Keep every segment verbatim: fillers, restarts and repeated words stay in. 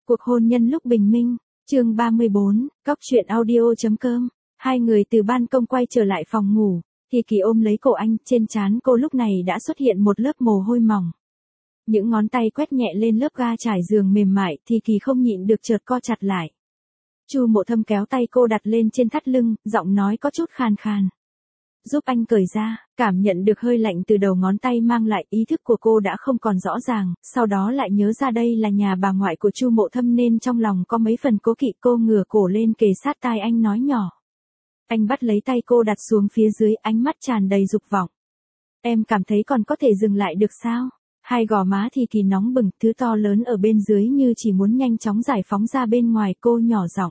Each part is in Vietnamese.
Cuộc hôn nhân lúc bình minh, chương ba mươi bốn, cóc truyện audio.com. Hai người từ ban công quay trở lại phòng ngủ, thì Kỳ ôm lấy cổ anh, trên trán cô lúc này đã xuất hiện một lớp mồ hôi mỏng. Những ngón tay quét nhẹ lên lớp ga trải giường mềm mại thì Kỳ không nhịn được chợt co chặt lại. Chu Mộ Thâm kéo tay cô đặt lên trên thắt lưng, giọng nói có chút khàn khàn. Giúp anh cởi ra, cảm nhận được hơi lạnh từ đầu ngón tay mang lại, ý thức của cô đã không còn rõ ràng, sau đó lại nhớ ra đây là nhà bà ngoại của Chu Mộ Thâm nên trong lòng có mấy phần cố kỵ. Cô ngửa cổ lên kề sát tai anh nói nhỏ. Anh bắt lấy tay cô đặt xuống phía dưới, ánh mắt tràn đầy dục vọng. Em cảm thấy còn có thể dừng lại được sao? Hai gò má thì Kỳ nóng bừng, thứ to lớn ở bên dưới như chỉ muốn nhanh chóng giải phóng ra bên ngoài. Cô nhỏ giọng.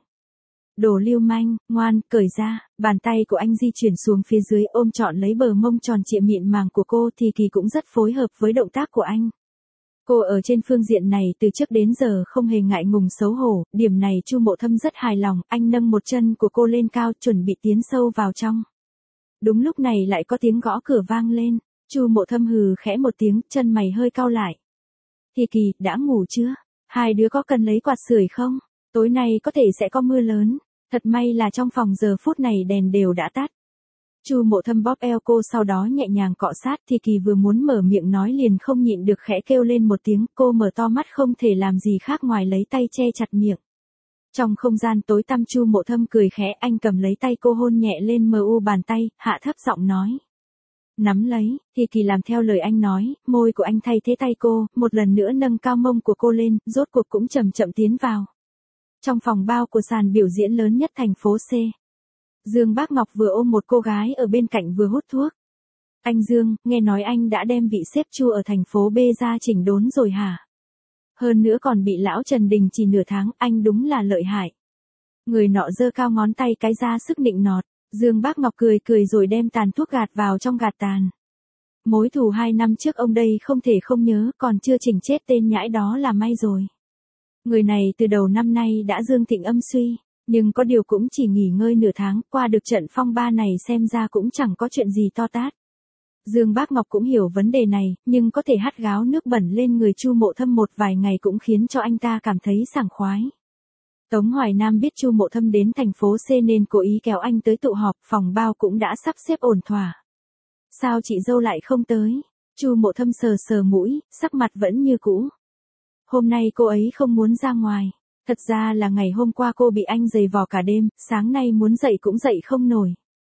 Đồ lưu manh, ngoan, cởi ra. Bàn tay của anh di chuyển xuống phía dưới ôm trọn lấy bờ mông tròn trịa mịn màng của cô thì Kỳ cũng rất phối hợp với động tác của anh. Cô ở trên phương diện này từ trước đến giờ không hề ngại ngùng xấu hổ, điểm này Chu Mộ Thâm rất hài lòng. Anh nâng một chân của cô lên cao chuẩn bị tiến sâu vào trong. Đúng lúc này lại có tiếng gõ cửa vang lên. Chu Mộ Thâm hừ khẽ một tiếng, chân mày hơi cau lại. Thì Kỳ, đã ngủ chưa? Hai đứa có cần lấy quạt sưởi không? Tối nay có thể sẽ có mưa lớn. Thật may là trong phòng giờ phút này đèn đều đã tắt. Chu Mộ Thâm bóp eo cô sau đó nhẹ nhàng cọ sát thì Kỳ vừa muốn mở miệng nói liền không nhịn được khẽ kêu lên một tiếng. Cô mở to mắt không thể làm gì khác ngoài lấy tay che chặt miệng. Trong không gian tối tăm Chu Mộ Thâm cười khẽ, anh cầm lấy tay cô hôn nhẹ lên mờ u bàn tay, hạ thấp giọng nói. Nắm lấy, thì Kỳ làm theo lời anh nói, môi của anh thay thế tay cô, một lần nữa nâng cao mông của cô lên, rốt cuộc cũng chậm chậm tiến vào. Trong phòng bao của sàn biểu diễn lớn nhất thành phố C. Dương Bác Ngọc vừa ôm một cô gái ở bên cạnh vừa hút thuốc. Anh Dương, nghe nói anh đã đem vị sếp Chu ở thành phố B ra chỉnh đốn rồi hả? Hơn nữa còn bị lão Trần đình chỉ nửa tháng, anh đúng là lợi hại. Người nọ giơ cao ngón tay cái ra sức nịnh nọt. Dương Bác Ngọc cười cười rồi đem tàn thuốc gạt vào trong gạt tàn. Mối thù hai năm trước ông đây không thể không nhớ, còn chưa chỉnh chết tên nhãi đó là may rồi. Người này từ đầu năm nay đã dương thịnh âm suy, nhưng có điều cũng chỉ nghỉ ngơi nửa tháng, qua được trận phong ba này xem ra cũng chẳng có chuyện gì to tát. Dương Bác Ngọc cũng hiểu vấn đề này, nhưng có thể hắt gáo nước bẩn lên người Chu Mộ Thâm một vài ngày cũng khiến cho anh ta cảm thấy sảng khoái. Tống Hoài Nam biết Chu Mộ Thâm đến thành phố C nên cố ý kéo anh tới tụ họp, phòng bao cũng đã sắp xếp ổn thỏa. Sao chị dâu lại không tới? Chu Mộ Thâm sờ sờ mũi, sắc mặt vẫn như cũ. Hôm nay cô ấy không muốn ra ngoài. Thật ra là ngày hôm qua cô bị anh giày vò cả đêm, sáng nay muốn dậy cũng dậy không nổi.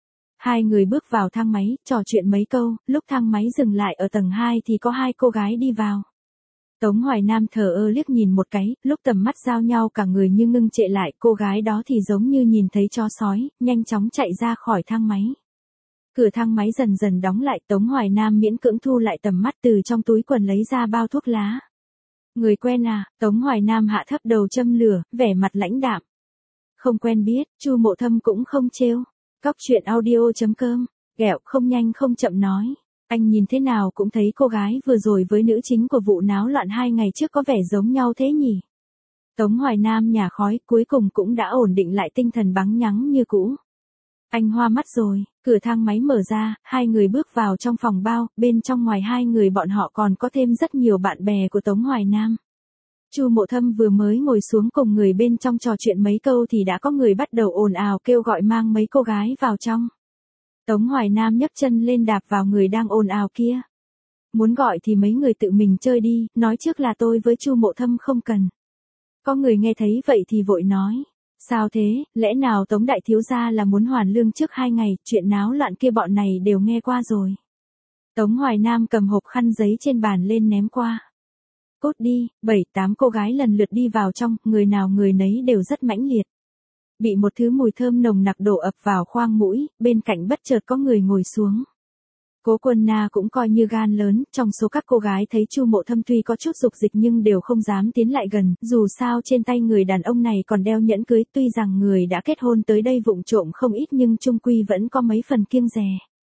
Hai người bước vào thang máy, trò chuyện mấy câu, lúc thang máy dừng lại ở tầng hai thì có hai cô gái đi vào. Tống Hoài Nam thờ ơ liếc nhìn một cái, lúc tầm mắt giao nhau cả người như ngưng trệ lại, cô gái đó thì giống như nhìn thấy chó sói, nhanh chóng chạy ra khỏi thang máy. Cửa thang máy dần dần đóng lại, Tống Hoài Nam miễn cưỡng thu lại tầm mắt từ trong túi quần lấy ra bao thuốc lá. Người quen à? Tống Hoài Nam hạ thấp đầu châm lửa, vẻ mặt lãnh đạm. Không quen biết, Chu Mộ Thâm cũng không trêu. Cóc truyện audio.com, ghẹo không nhanh không chậm nói. Anh nhìn thế nào cũng thấy cô gái vừa rồi với nữ chính của vụ náo loạn hai ngày trước có vẻ giống nhau thế nhỉ. Tống Hoài Nam nhả khói, cuối cùng cũng đã ổn định lại tinh thần bắn nhắng như cũ. Anh hoa mắt rồi, cửa thang máy mở ra, hai người bước vào trong phòng bao, bên trong ngoài hai người bọn họ còn có thêm rất nhiều bạn bè của Tống Hoài Nam. Chu Mộ Thâm vừa mới ngồi xuống cùng người bên trong trò chuyện mấy câu thì đã có người bắt đầu ồn ào kêu gọi mang mấy cô gái vào trong. Tống Hoài Nam nhấc chân lên đạp vào người đang ồn ào kia. Muốn gọi thì mấy người tự mình chơi đi, nói trước là tôi với Chu Mộ Thâm không cần. Có người nghe thấy vậy thì vội nói. Sao thế, lẽ nào Tống đại thiếu gia là muốn hoàn lương trước hai ngày, chuyện náo loạn kia bọn này đều nghe qua rồi. Tống Hoài Nam cầm hộp khăn giấy trên bàn lên ném qua. Cút đi, bảy tám cô gái lần lượt đi vào trong, người nào người nấy đều rất mãnh liệt. Bị một thứ mùi thơm nồng nặc đổ ập vào khoang mũi, bên cạnh bất chợt có người ngồi xuống. Cố Quân Na cũng coi như gan lớn, trong số các cô gái thấy Chu Mộ Thâm tuy có chút dục dịch nhưng đều không dám tiến lại gần, dù sao trên tay người đàn ông này còn đeo nhẫn cưới, tuy rằng người đã kết hôn tới đây vụng trộm không ít nhưng chung quy vẫn có mấy phần kiêng dè.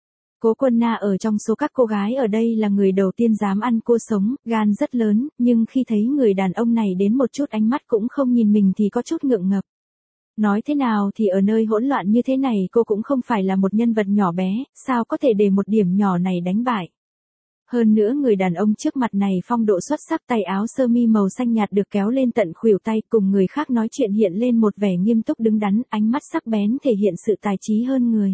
Cố Quân Na ở trong số các cô gái ở đây là người đầu tiên dám ăn cua sống, gan rất lớn, nhưng khi thấy người đàn ông này đến một chút ánh mắt cũng không nhìn mình thì có chút ngượng ngập. Nói thế nào thì ở nơi hỗn loạn như thế này cô cũng không phải là một nhân vật nhỏ bé, sao có thể để một điểm nhỏ này đánh bại. Hơn nữa người đàn ông trước mặt này phong độ xuất sắc, tay áo sơ mi màu xanh nhạt được kéo lên tận khuỷu tay, cùng người khác nói chuyện hiện lên một vẻ nghiêm túc đứng đắn, ánh mắt sắc bén thể hiện sự tài trí hơn người.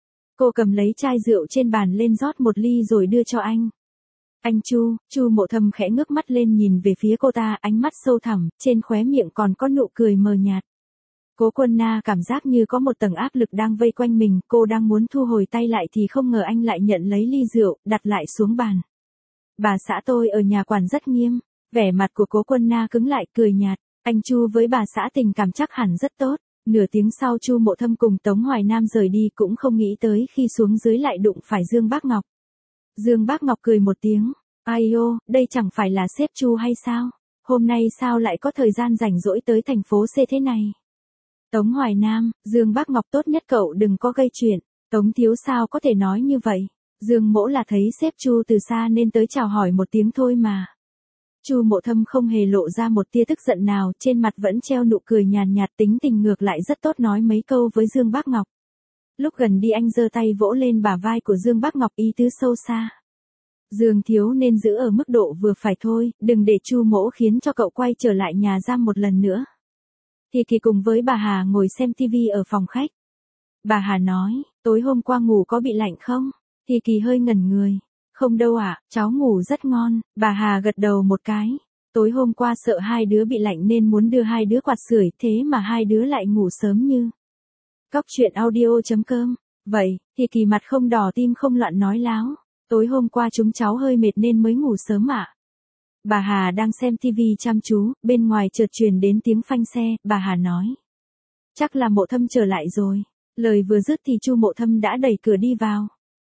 Cô cầm lấy chai rượu trên bàn lên rót một ly rồi đưa cho anh. Anh Chu, Chu Mộ Thâm khẽ ngước mắt lên nhìn về phía cô ta, ánh mắt sâu thẳm, trên khóe miệng còn có nụ cười mờ nhạt. Cố Quân Na cảm giác như có một tầng áp lực đang vây quanh mình, cô đang muốn thu hồi tay lại thì không ngờ anh lại nhận lấy ly rượu, đặt lại xuống bàn. Bà xã tôi ở nhà quản rất nghiêm, vẻ mặt của Cố Quân Na cứng lại, cười nhạt, anh Chu với bà xã tình cảm chắc hẳn rất tốt. Nửa tiếng sau Chu Mộ Thâm cùng Tống Hoài Nam rời đi, cũng không nghĩ tới khi xuống dưới lại đụng phải Dương Bác Ngọc. Dương Bác Ngọc cười một tiếng, ai ô, đây chẳng phải là sếp Chu hay sao? Hôm nay sao lại có thời gian rảnh rỗi tới thành phố C thế này? Tống Hoài Nam, Dương Bác Ngọc tốt nhất cậu đừng có gây chuyện. Tống thiếu sao có thể nói như vậy? Dương Mỗ là thấy sếp Chu từ xa nên tới chào hỏi một tiếng thôi mà. Chu Mộ Thâm không hề lộ ra một tia tức giận nào, trên mặt vẫn treo nụ cười nhàn nhạt, tính tình ngược lại rất tốt, nói mấy câu với Dương Bác Ngọc. Lúc gần đi anh giơ tay vỗ lên bả vai của Dương Bác Ngọc, ý tứ sâu xa. Dương thiếu nên giữ ở mức độ vừa phải thôi, đừng để Chu Mỗ khiến cho cậu quay trở lại nhà giam một lần nữa. Thì Kỳ cùng với bà Hà ngồi xem tivi ở phòng khách. Bà Hà nói, tối hôm qua ngủ có bị lạnh không? Thì Kỳ hơi ngẩn người. Không đâu ạ, à, cháu ngủ rất ngon. Bà Hà gật đầu một cái. Tối hôm qua sợ hai đứa bị lạnh nên muốn đưa hai đứa quạt sưởi, thế mà hai đứa lại ngủ sớm như. Cóc truyện audio chấm com. Vậy, thì Kỳ mặt không đỏ tim không loạn nói láo. Tối hôm qua chúng cháu hơi mệt nên mới ngủ sớm ạ. À? Bà Hà đang xem tivi chăm chú, bên ngoài chợt truyền đến tiếng phanh xe, bà Hà nói. Chắc là Mộ Thâm trở lại rồi. Lời vừa dứt thì Chu Mộ Thâm đã đẩy cửa đi vào.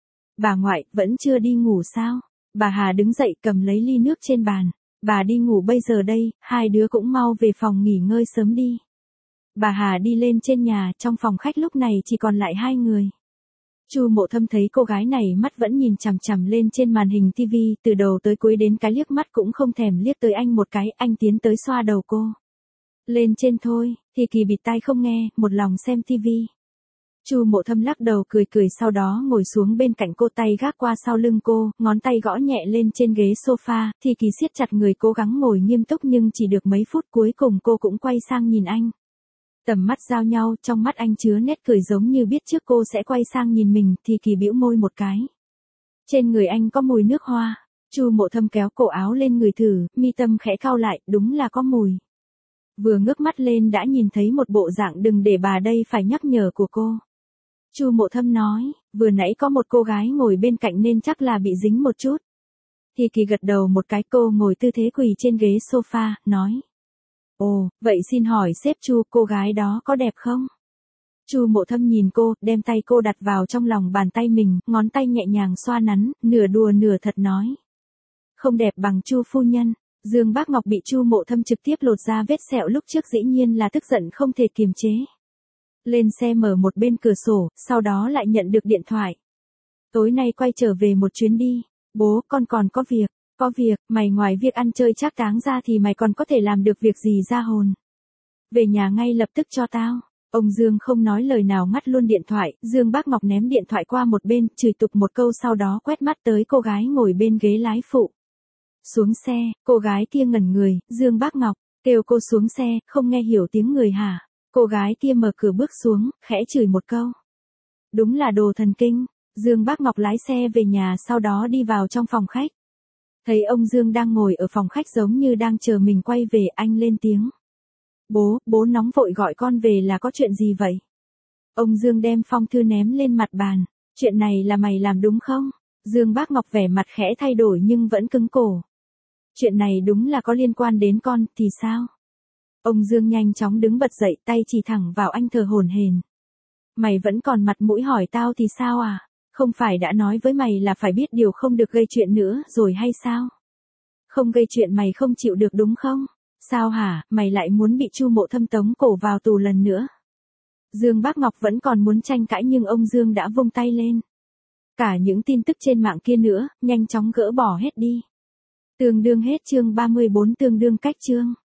Bà ngoại, vẫn chưa đi ngủ sao? Bà Hà đứng dậy cầm lấy ly nước trên bàn. Bà đi ngủ bây giờ đây, hai đứa cũng mau về phòng nghỉ ngơi sớm đi. Bà Hà đi lên trên nhà, trong phòng khách lúc này chỉ còn lại hai người. Chu Mộ Thâm thấy cô gái này mắt vẫn nhìn chằm chằm lên trên màn hình tivi, từ đầu tới cuối đến cái liếc mắt cũng không thèm liếc tới anh một cái, anh tiến tới xoa đầu cô. Lên trên thôi, thì Kỳ bịt tai không nghe, một lòng xem tivi. Chu Mộ Thâm lắc đầu cười cười, sau đó ngồi xuống bên cạnh cô, tay gác qua sau lưng cô, ngón tay gõ nhẹ lên trên ghế sofa, thì Kỳ siết chặt người cố gắng ngồi nghiêm túc nhưng chỉ được mấy phút cuối cùng cô cũng quay sang nhìn anh. Tầm mắt giao nhau, trong mắt anh chứa nét cười giống như biết trước cô sẽ quay sang nhìn mình, thì Kỳ bĩu môi một cái. Trên người anh có mùi nước hoa. Chu Mộ Thâm kéo cổ áo lên người thử, mi tâm khẽ cau lại, đúng là có mùi. Vừa ngước mắt lên đã nhìn thấy một bộ dạng đừng để bà đây phải nhắc nhở của cô. Chu Mộ Thâm nói, vừa nãy có một cô gái ngồi bên cạnh nên chắc là bị dính một chút. Thì Kỳ gật đầu một cái, cô ngồi tư thế quỳ trên ghế sofa, nói. Ồ, vậy xin hỏi sếp Chu, cô gái đó có đẹp không? Chu Mộ Thâm nhìn cô, đem tay cô đặt vào trong lòng bàn tay mình, ngón tay nhẹ nhàng xoa nắn, nửa đùa nửa thật nói. Không đẹp bằng Chu phu nhân. Dương Bác Ngọc bị Chu Mộ Thâm trực tiếp lột ra vết sẹo lúc trước, dĩ nhiên là tức giận không thể kiềm chế. Lên xe mở một bên cửa sổ, sau đó lại nhận được điện thoại. Tối nay quay trở về một chuyến đi. Bố, con còn có việc. Có việc, mày ngoài việc ăn chơi trác táng ra thì mày còn có thể làm được việc gì ra hồn. Về nhà ngay lập tức cho tao. Ông Dương không nói lời nào ngắt luôn điện thoại, Dương Bác Ngọc ném điện thoại qua một bên, chửi tục một câu sau đó quét mắt tới cô gái ngồi bên ghế lái phụ. Xuống xe, cô gái kia ngẩn người, Dương Bác Ngọc, kêu cô xuống xe, không nghe hiểu tiếng người hả? Cô gái kia mở cửa bước xuống, khẽ chửi một câu. Đúng là đồ thần kinh. Dương Bác Ngọc lái xe về nhà, sau đó đi vào trong phòng khách. Thấy ông Dương đang ngồi ở phòng khách giống như đang chờ mình quay về, anh lên tiếng. Bố, bố nóng vội gọi con về là có chuyện gì vậy? Ông Dương đem phong thư ném lên mặt bàn. Chuyện này là mày làm đúng không? Dương Bác Ngọc vẻ mặt khẽ thay đổi nhưng vẫn cứng cổ. Chuyện này đúng là có liên quan đến con, thì sao? Ông Dương nhanh chóng đứng bật dậy, tay chỉ thẳng vào anh thở hổn hển. Mày vẫn còn mặt mũi hỏi tao thì sao à? Không phải đã nói với mày là phải biết điều không được gây chuyện nữa rồi hay sao? Không gây chuyện mày không chịu được đúng không? Sao hả, mày lại muốn bị Chu Mộ Thâm tống cổ vào tù lần nữa? Dương Bác Ngọc vẫn còn muốn tranh cãi nhưng ông Dương đã vung tay lên. Cả những tin tức trên mạng kia nữa, nhanh chóng gỡ bỏ hết đi. Tương đương hết chương ba mươi bốn, tương đương cách chương.